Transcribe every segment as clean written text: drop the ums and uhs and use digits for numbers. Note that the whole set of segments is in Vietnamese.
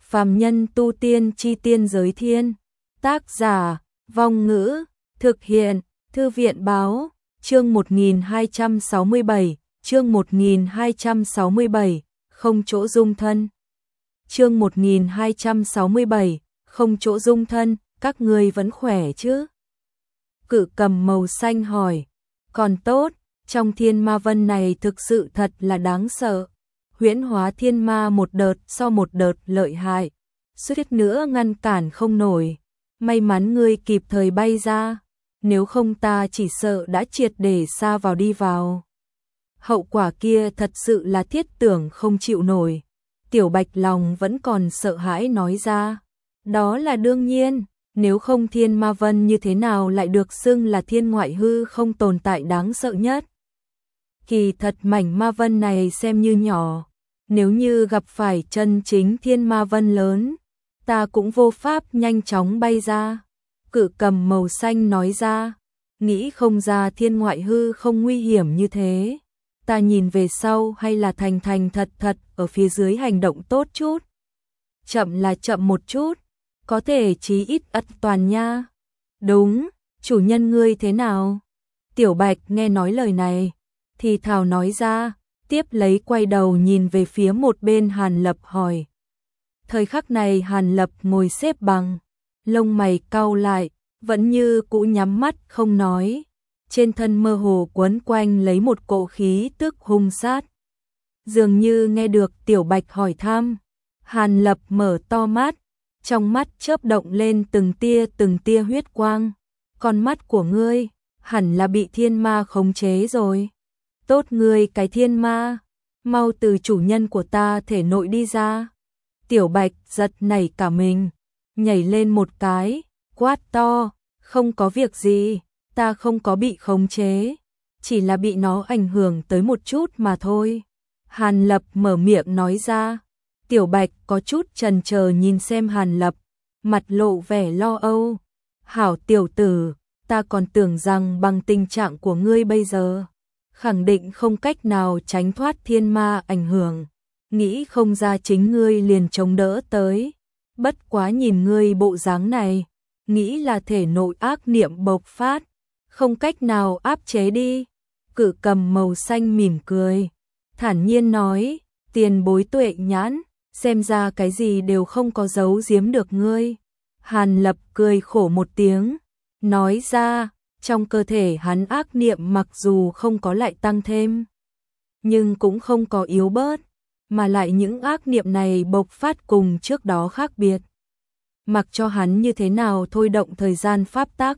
Phàm nhân tu tiên chi tiên giới thiên. Tác giả, Vong Ngữ, thực hiện, Thư viện báo, chương 1267, chương 1267, không chỗ dung thân. Chương 1267, không chỗ dung thân, các ngươi vẫn khỏe chứ? Cự cầm màu xanh hỏi, còn tốt, trong thiên ma vân này thực sự thật là đáng sợ. Huyễn hóa thiên ma một đợt so một đợt lợi hại, suýt nữa ngăn cản không nổi. May mắn ngươi kịp thời bay ra, nếu không ta chỉ sợ đã triệt để sa vào đi vào. Hậu quả kia thật sự là thiết tưởng không chịu nổi. Tiểu Bạch lòng vẫn còn sợ hãi nói ra. Đó là đương nhiên, nếu không thiên ma vân như thế nào lại được xưng là thiên ngoại hư không tồn tại đáng sợ nhất. Kỳ thật mảnh ma vân này xem như nhỏ, nếu như gặp phải chân chính thiên ma vân lớn, ta cũng vô pháp nhanh chóng bay ra. Cự cầm màu xanh nói ra, nghĩ không ra thiên ngoại hư không nguy hiểm như thế. Ta nhìn về sau hay là thành thành thật thật ở phía dưới hành động tốt chút. Chậm là chậm một chút, có thể chí ít ắt toàn nha. Đúng, chủ nhân ngươi thế nào? Tiểu Bạch nghe nói lời này, thì thào nói ra, tiếp lấy quay đầu nhìn về phía một bên Hàn Lập hỏi. Thời khắc này Hàn Lập ngồi xếp bằng, lông mày cau lại, vẫn như cũ nhắm mắt không nói. Trên thân mơ hồ quấn quanh lấy một cỗ khí tức hung sát. Dường như nghe được Tiểu Bạch hỏi thăm, Hàn Lập mở to mắt, trong mắt chớp động lên từng tia huyết quang. Con mắt của ngươi hẳn là bị thiên ma khống chế rồi. Tốt ngươi cái thiên ma, mau từ chủ nhân của ta thể nội đi ra. Tiểu Bạch giật nảy cả mình, nhảy lên một cái, quát to, không có việc gì, ta không có bị khống chế, chỉ là bị nó ảnh hưởng tới một chút mà thôi. Hàn Lập mở miệng nói ra. Tiểu Bạch có chút chần chờ nhìn xem Hàn Lập, mặt lộ vẻ lo âu. Hảo tiểu tử, ta còn tưởng rằng bằng tình trạng của ngươi bây giờ, khẳng định không cách nào tránh thoát thiên ma ảnh hưởng. Nghĩ không ra chính ngươi liền chống đỡ tới. Bất quá nhìn ngươi bộ dáng này, nghĩ là thể nội ác niệm bộc phát, không cách nào áp chế đi. Cự cầm màu xanh mỉm cười, thản nhiên nói, tiền bối tuệ nhãn, xem ra cái gì đều không có giấu giếm được ngươi. Hàn Lập cười khổ một tiếng, nói ra, trong cơ thể hắn ác niệm mặc dù không có lại tăng thêm, nhưng cũng không có yếu bớt, mà lại những ác niệm này bộc phát cùng trước đó khác biệt. Mặc cho hắn như thế nào thôi động thời gian pháp tắc,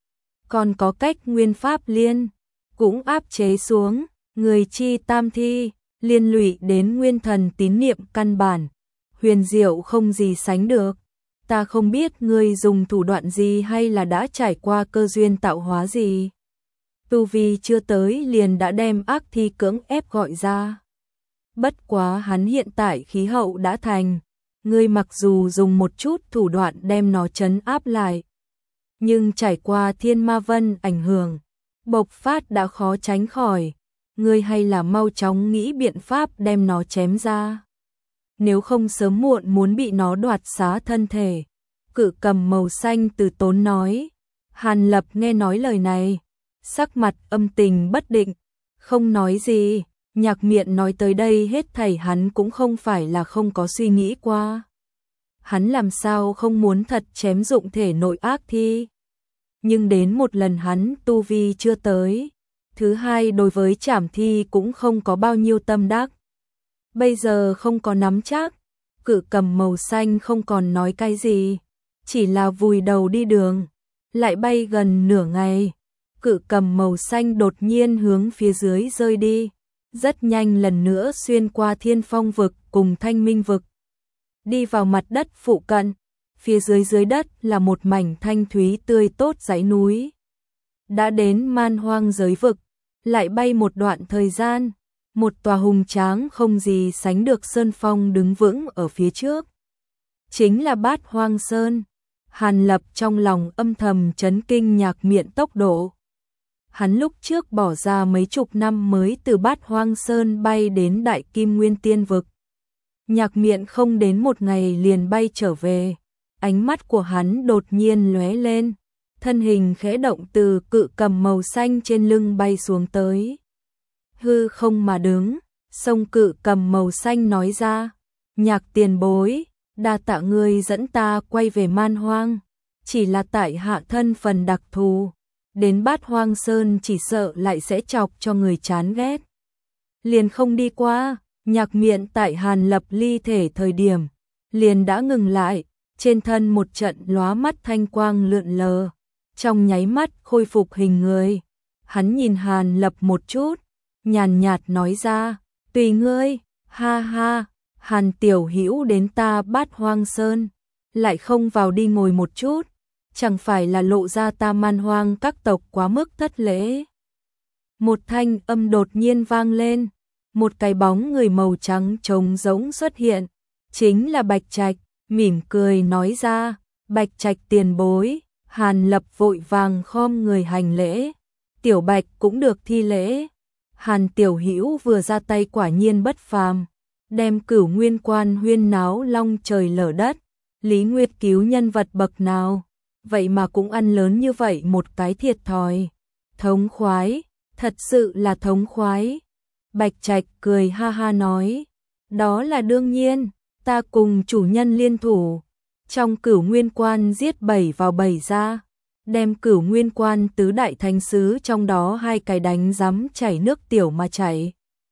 còn có cách nguyên pháp liên, cũng áp chế xuống, người chi tam thi, liên lụy đến nguyên thần tín niệm căn bản, huyền diệu không gì sánh được. Ta không biết ngươi dùng thủ đoạn gì hay là đã trải qua cơ duyên tạo hóa gì. Tu vi chưa tới liền đã đem ác thi cưỡng ép gọi ra. Bất quá hắn hiện tại khí hậu đã thành, ngươi mặc dù dùng một chút thủ đoạn đem nó trấn áp lại, nhưng trải qua thiên ma vân ảnh hưởng, bộc phát đã khó tránh khỏi. Ngươi hay là mau chóng nghĩ biện pháp đem nó chém ra, nếu không sớm muộn muốn bị nó đoạt xá thân thể. Cự cầm màu xanh từ tốn nói. Hàn Lập nghe nói lời này, sắc mặt âm tình bất định, không nói gì. Nhạc miệng nói tới đây hết thảy hắn cũng không phải là không có suy nghĩ qua. Hắn làm sao không muốn thật chém dụng thể nội ác thi. Nhưng đến một lần hắn tu vi chưa tới, thứ hai đối với trảm thi cũng không có bao nhiêu tâm đắc. Bây giờ không có nắm chắc, cự cầm màu xanh không còn nói cái gì, chỉ là vùi đầu đi đường, lại bay gần nửa ngày. Cự cầm màu xanh đột nhiên hướng phía dưới rơi đi, rất nhanh lần nữa xuyên qua Thiên Phong vực cùng Thanh Minh vực, đi vào mặt đất phụ cận. Phía dưới đất là một mảnh thanh thúy tươi tốt dãy núi. Đã đến Man Hoang giới vực, lại bay một đoạn thời gian, một tòa hùng tráng không gì sánh được sơn phong đứng vững ở phía trước. Chính là Bát Hoang Sơn. Hàn Lập trong lòng âm thầm chấn kinh Nhạc Miện tốc độ. Hắn lúc trước bỏ ra mấy chục năm mới từ Bát Hoang Sơn bay đến Đại Kim Nguyên Tiên vực. Nhạc Miện không đến một ngày liền bay trở về, ánh mắt của hắn đột nhiên lóe lên, thân hình khẽ động từ cự cầm màu xanh trên lưng bay xuống tới. Hư không mà đứng, sông cự cầm màu xanh nói ra, Nhạc tiền bối, đa tạ ngươi dẫn ta quay về Man Hoang, chỉ là tại hạ thân phần đặc thù, đến Bát Hoang Sơn chỉ sợ lại sẽ chọc cho người chán ghét. Liền không đi qua. Nhạc Miện tại Hàn Lập ly thể thời điểm, liền đã ngừng lại, trên thân một trận lóa mắt thanh quang lượn lờ, trong nháy mắt khôi phục hình người. Hắn nhìn Hàn Lập một chút, nhàn nhạt nói ra, tùy ngươi, ha ha, Hàn tiểu hữu đến ta Bát Hoang Sơn, lại không vào đi ngồi một chút, chẳng phải là lộ ra ta Man Hoang các tộc quá mức thất lễ. Một thanh âm đột nhiên vang lên. Một cái bóng người màu trắng trống rỗng xuất hiện, chính là Bạch Trạch, mỉm cười nói ra, Bạch Trạch tiền bối. Hàn Lập vội vàng khom người hành lễ, Tiểu Bạch cũng được thi lễ. Hàn tiểu hữu vừa ra tay quả nhiên bất phàm, đem Cửu Nguyên Quan huyên náo long trời lở đất, Lý Nguyệt cứu nhân vật bậc nào, vậy mà cũng ăn lớn như vậy một cái thiệt thòi. Thống khoái, thật sự là thống khoái. Bạch Trạch cười ha ha nói, đó là đương nhiên, ta cùng chủ nhân liên thủ, trong Cửu Nguyên Quan giết 7 vào 7 ra, đem Cửu Nguyên Quan tứ đại thánh sứ trong đó 2 cái đánh rắm chảy nước tiểu mà chảy.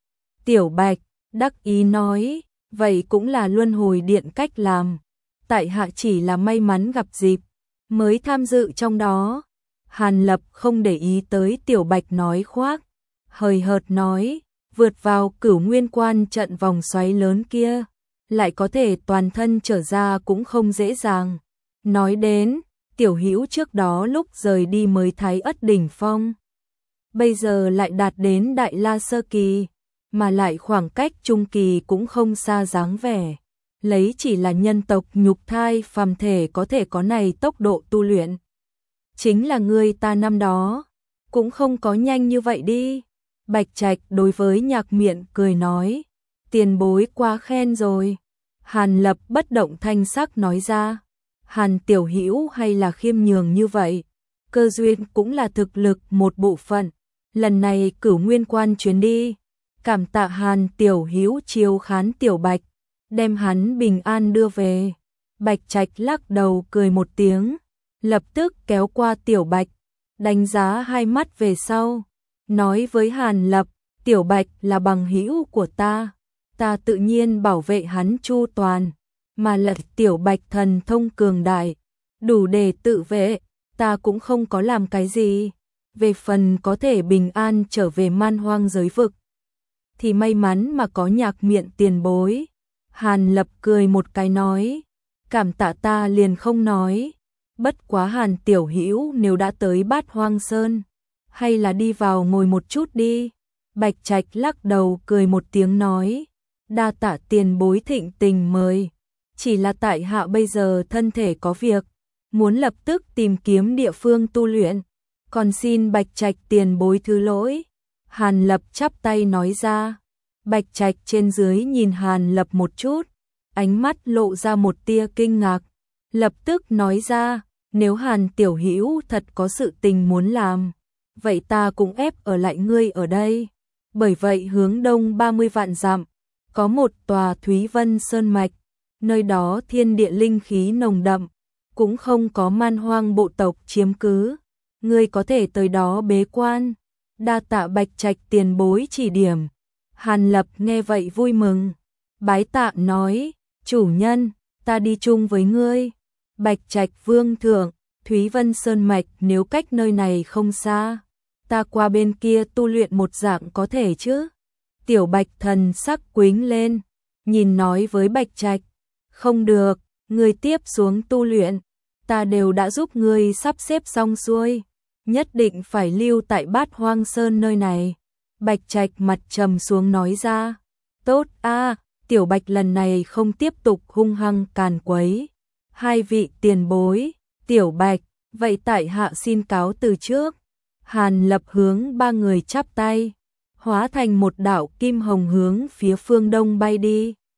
Tiểu Bạch đắc ý nói, vậy cũng là luân hồi điện cách làm, tại hạ chỉ là may mắn gặp dịp, mới tham dự trong đó. Hàn Lập không để ý tới Tiểu Bạch nói khoác, hời hợt nói, vượt vào Cửu Nguyên Quan trận vòng xoáy lớn kia, lại có thể toàn thân trở ra cũng không dễ dàng. Nói đến, tiểu hữu trước đó lúc rời đi mới thái ất đỉnh phong, bây giờ lại đạt đến Đại La sơ kỳ, mà lại khoảng cách trung kỳ cũng không xa dáng vẻ. Lấy chỉ là nhân tộc nhục thai phàm thể có thể có này tốc độ tu luyện, chính là người ta năm đó, cũng không có nhanh như vậy đi. Bạch Trạch đối với Nhạc Miện cười nói, tiền bối quá khen rồi. Hàn Lập bất động thanh sắc nói ra, Hàn tiểu hữu hay là khiêm nhường như vậy, cơ duyên cũng là thực lực một bộ phận. Lần này Cửu Nguyên Quan chuyến đi, cảm tạ Hàn tiểu hữu chiếu khán Tiểu Bạch, đem hắn bình an đưa về. Bạch Trạch lắc đầu cười một tiếng, lập tức kéo qua Tiểu Bạch, đánh giá hai mắt về sau, nói với Hàn Lập, Tiểu Bạch là bằng hữu của ta tự nhiên bảo vệ hắn chu toàn, mà là Tiểu Bạch thần thông cường đại, đủ để tự vệ, ta cũng không có làm cái gì. Về phần có thể bình an trở về Man Hoang giới vực, thì may mắn mà có Nhạc Miện tiền bối. Hàn Lập cười một cái nói, cảm tạ ta liền không nói, bất quá Hàn tiểu hữu nếu đã tới Bát Hoang Sơn, hay là đi vào ngồi một chút đi. Bạch Trạch lắc đầu cười một tiếng nói, đa tạ tiền bối thịnh tình mời, chỉ là tại hạ bây giờ thân thể có việc, muốn lập tức tìm kiếm địa phương tu luyện, còn xin Bạch Trạch tiền bối thứ lỗi. Hàn Lập chắp tay nói ra. Bạch Trạch trên dưới nhìn Hàn Lập một chút, ánh mắt lộ ra một tia kinh ngạc, lập tức nói ra, nếu Hàn tiểu hữu thật có sự tình muốn làm, vậy ta cũng ép ở lại ngươi ở đây. Bởi vậy hướng đông 30 vạn dặm, có một tòa Thúy Vân Sơn Mạch, nơi đó thiên địa linh khí nồng đậm, cũng không có Man Hoang bộ tộc chiếm cứ, ngươi có thể tới đó bế quan. Đa tạ Bạch Trạch tiền bối chỉ điểm. Hàn Lập nghe vậy vui mừng, bái tạ nói, chủ nhân, ta đi chung với ngươi. Bạch Trạch vương thượng, Thúy Vân Sơn Mạch nếu cách nơi này không xa, ta qua bên kia tu luyện một dạng có thể chứ? Tiểu Bạch thần sắc quính lên, nhìn nói với Bạch Trạch, không được, ngươi tiếp xuống tu luyện, ta đều đã giúp ngươi sắp xếp xong xuôi, nhất định phải lưu tại Bát Hoang Sơn nơi này. Bạch Trạch mặt trầm xuống nói ra, tốt a, Tiểu Bạch lần này không tiếp tục hung hăng càn quấy. Hai vị tiền bối, Tiểu Bạch, vậy tại hạ xin cáo từ trước. Hàn Lập hướng ba người chắp tay, hóa thành một đạo kim hồng hướng phía phương đông bay đi.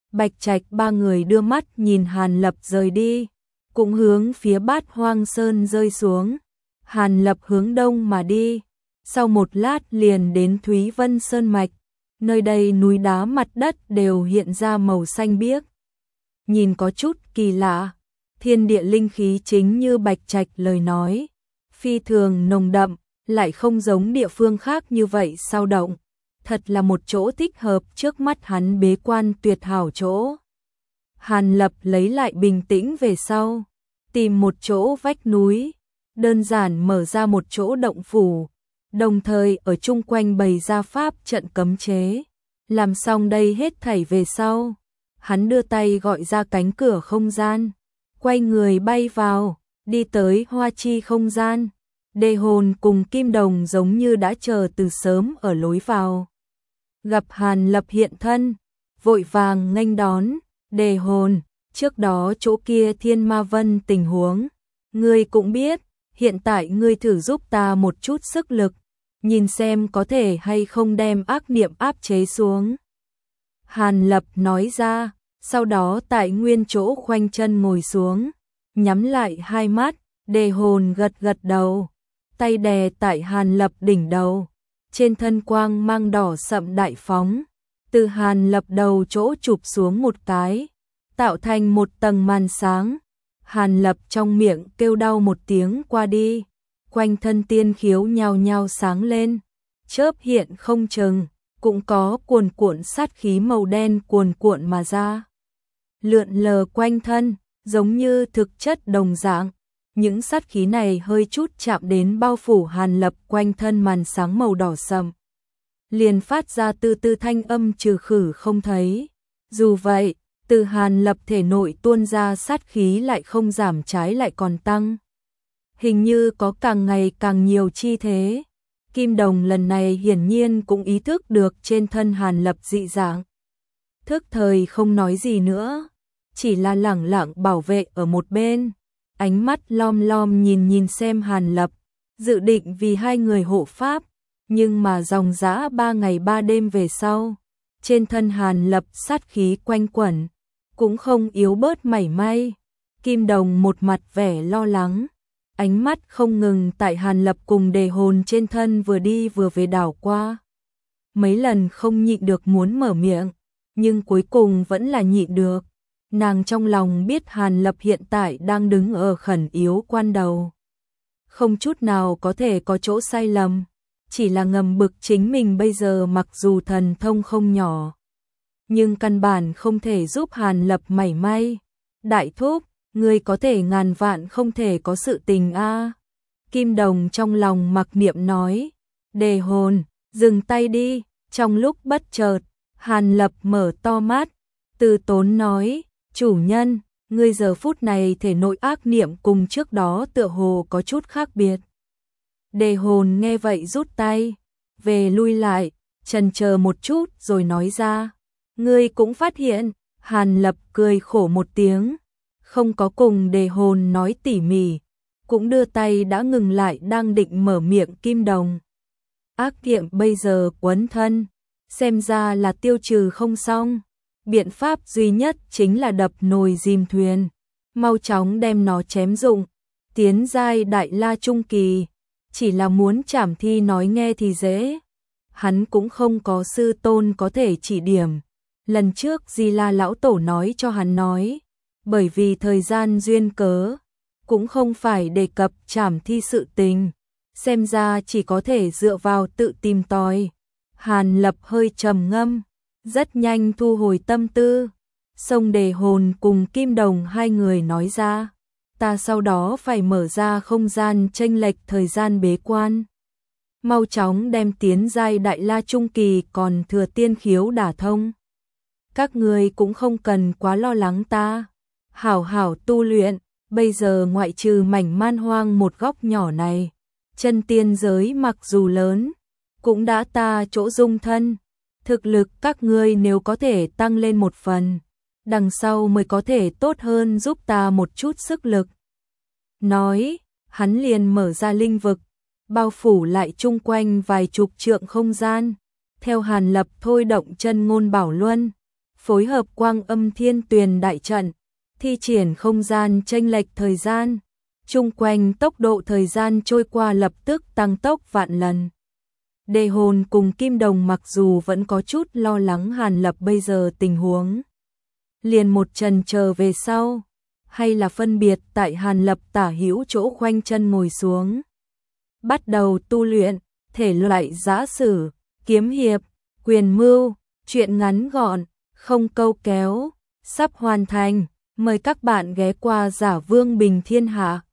Bạch Trạch ba người đưa mắt nhìn Hàn Lập rời đi, cũng hướng phía Bát Hoang Sơn rơi xuống. Hàn Lập hướng đông mà đi, sau một lát liền đến Thúy Vân Sơn Mạch, nơi đây núi đá mặt đất đều hiện ra màu xanh biếc. Nhìn có chút kỳ lạ, thiên địa linh khí chính như Bạch Trạch lời nói, phi thường nồng đậm, lại không giống địa phương khác như vậy sao động. Thật là một chỗ thích hợp trước mắt hắn bế quan tuyệt hảo chỗ. Hàn Lập lấy lại bình tĩnh về sau, tìm một chỗ vách núi, đơn giản mở ra một chỗ động phủ, đồng thời ở chung quanh bày ra pháp trận cấm chế. Làm xong đây hết thảy về sau, hắn đưa tay gọi ra cánh cửa không gian, quay người bay vào, đi tới Hoa Chi không gian. Đề Hồn cùng Kim Đồng giống như đã chờ từ sớm ở lối vào. Gặp Hàn Lập hiện thân, vội vàng nghênh đón. Đề Hồn, trước đó chỗ kia Thiên Ma Vân tình huống, ngươi cũng biết, hiện tại ngươi thử giúp ta một chút sức lực, nhìn xem có thể hay không đem ác niệm áp chế xuống. Hàn Lập nói ra, sau đó tại nguyên chỗ khoanh chân ngồi xuống, nhắm lại hai mắt. Đề Hồn gật gật đầu, tay đè tại Hàn Lập đỉnh đầu, trên thân quang mang đỏ sậm đại phóng, từ Hàn Lập đầu chỗ chụp xuống một cái, tạo thành một tầng màn sáng. Hàn Lập trong miệng kêu đau một tiếng qua đi, quanh thân tiên khiếu nhao nhao sáng lên, chớp hiện không chừng, cũng có cuồn cuộn sát khí màu đen cuồn cuộn mà ra, lượn lờ quanh thân, giống như thực chất đồng dạng. Những sát khí này hơi chút chạm đến bao phủ Hàn Lập quanh thân màn sáng màu đỏ sậm, liền phát ra từ từ thanh âm trừ khử không thấy. Dù vậy, từ Hàn Lập thể nội tuôn ra sát khí lại không giảm, trái lại còn tăng. Hình như có càng ngày càng nhiều chi thế. Kim Đồng lần này hiển nhiên cũng ý thức được trên thân Hàn Lập dị dạng, thức thời không nói gì nữa, chỉ là lẳng lặng bảo vệ ở một bên, ánh mắt lom lom nhìn xem Hàn Lập, dự định vì hai người hộ pháp. Nhưng mà dòng dã 3 ngày 3 đêm về sau, trên thân Hàn Lập sát khí quanh quẩn, cũng không yếu bớt mảy may. Kim Đồng một mặt vẻ lo lắng, ánh mắt không ngừng tại Hàn Lập cùng Đề Hồn trên thân vừa đi vừa về đảo qua. Mấy lần không nhịn được muốn mở miệng, nhưng cuối cùng vẫn là nhịn được. Nàng trong lòng biết Hàn Lập hiện tại đang đứng ở khẩn yếu quan đầu, không chút nào có thể có chỗ sai lầm, chỉ là ngầm bực chính mình bây giờ mặc dù thần thông không nhỏ, nhưng căn bản không thể giúp Hàn Lập mảy may. Đại thúc, ngươi có thể ngàn vạn không thể có sự tình a. Kim Đồng trong lòng mặc niệm nói. Đề Hồn, dừng tay đi. Trong lúc bất chợt, Hàn Lập mở to mắt, từ tốn nói, chủ nhân, ngươi giờ phút này thể nội ác niệm cùng trước đó tựa hồ có chút khác biệt. Đề Hồn nghe vậy rút tay, về lui lại, chần chờ một chút rồi nói ra, ngươi cũng phát hiện. Hàn Lập cười khổ một tiếng, không có cùng Đề Hồn nói tỉ mỉ, cũng đưa tay đã ngừng lại đang định mở miệng Kim Đồng. Ác niệm bây giờ quấn thân, xem ra là tiêu trừ không xong, biện pháp duy nhất chính là đập nồi dìm thuyền, mau chóng đem nó chém dụng, tiến giai đại la trung kỳ. Chỉ là muốn trảm thi nói nghe thì dễ, hắn cũng không có sư tôn có thể chỉ điểm. Lần trước Di La lão tổ nói cho hắn nói, bởi vì thời gian duyên cớ, cũng không phải đề cập trảm thi sự tình, xem ra chỉ có thể dựa vào tự tìm tòi. Hàn Lập hơi trầm ngâm, rất nhanh thu hồi tâm tư, xông Đề Hồn cùng Kim Đồng hai người nói ra, ta sau đó phải mở ra không gian chênh lệch thời gian bế quan, mau chóng đem tiến giai đại la trung kỳ còn thừa tiên khiếu đả thông. Các người cũng không cần quá lo lắng ta, hảo hảo tu luyện, bây giờ ngoại trừ mảnh man hoang một góc nhỏ này, chân tiên giới mặc dù lớn, cũng đã ta chỗ dung thân, thực lực các ngươi nếu có thể tăng lên một phần, đằng sau mới có thể tốt hơn giúp ta một chút sức lực. Nói, hắn liền mở ra linh vực, bao phủ lại chung quanh vài chục trượng không gian, theo Hàn Lập thôi động chân ngôn bảo luân, phối hợp quang âm thiên tuyền đại trận, thi triển không gian chênh lệch thời gian, chung quanh tốc độ thời gian trôi qua lập tức tăng tốc vạn lần. Đề Hồn cùng Kim Đồng mặc dù vẫn có chút lo lắng Hàn Lập bây giờ tình huống, liền một trần chờ về sau, hay là phân biệt tại Hàn Lập tả hữu chỗ khoanh chân ngồi xuống, bắt đầu tu luyện thể loại giã sử, kiếm hiệp, quyền mưu, truyện ngắn gọn, không câu kéo, sắp hoàn thành, mời các bạn ghé qua Giả Vương Bình Thiên Hạ.